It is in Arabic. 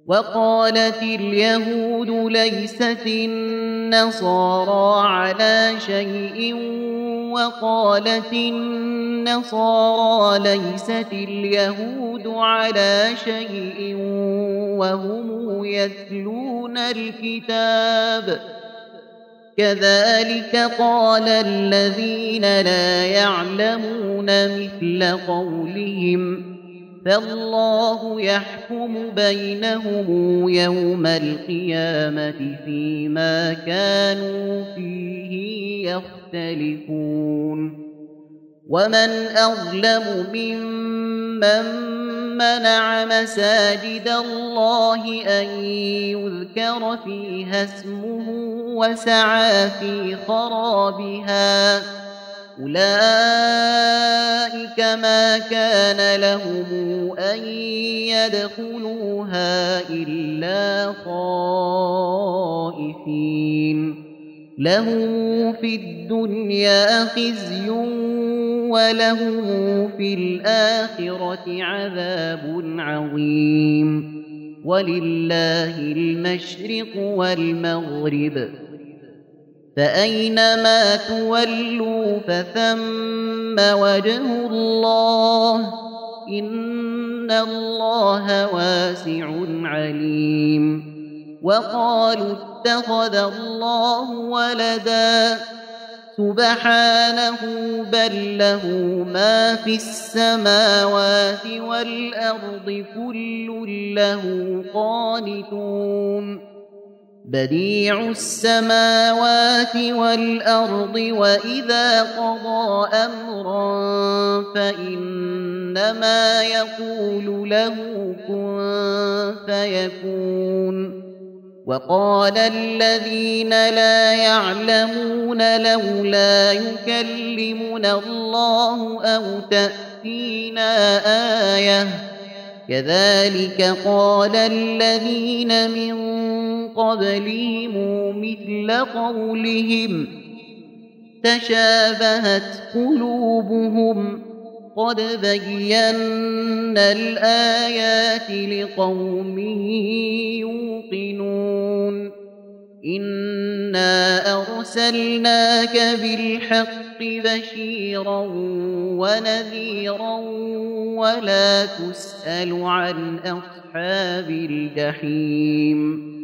وقالت اليهود ليست النصارى على شيء وقالت النصارى ليست اليهود على شيء وهم يتلون الكتاب كذلك قال الذين لا يعلمون مثل قولهم فالله يحكم بينهم يوم القيامة فيما كانوا فيه يختلفون ومن أظلم ممن منع مساجد الله أن يذكر فيها اسمه وسعى في خرابها أولئك ما كان لهم أن يدخلوها إلا خائفين لهم في الدنيا خزي ولهم في الآخرة عذاب عظيم ولله المشرق والمغرب فأينما تولوا فثم وجه الله إن الله واسع عليم وقالوا اتخذ الله ولدا سبحانه بل له ما في السماوات والأرض كل له قانتون بديع السماوات والأرض وإذا قضى أمرا فإنما يقول له كن فيكون وقال الذين لا يعلمون لولا يكلمنا الله أو تأتينا آية كذلك قال الذين من قبلهم مثل قولهم تشابهت قلوبهم قد بينا الآيات لقوم يوقنون إنا أرسلناك بالحق بشيرا ونذيرا ولا تسأل عن أصحاب الجحيم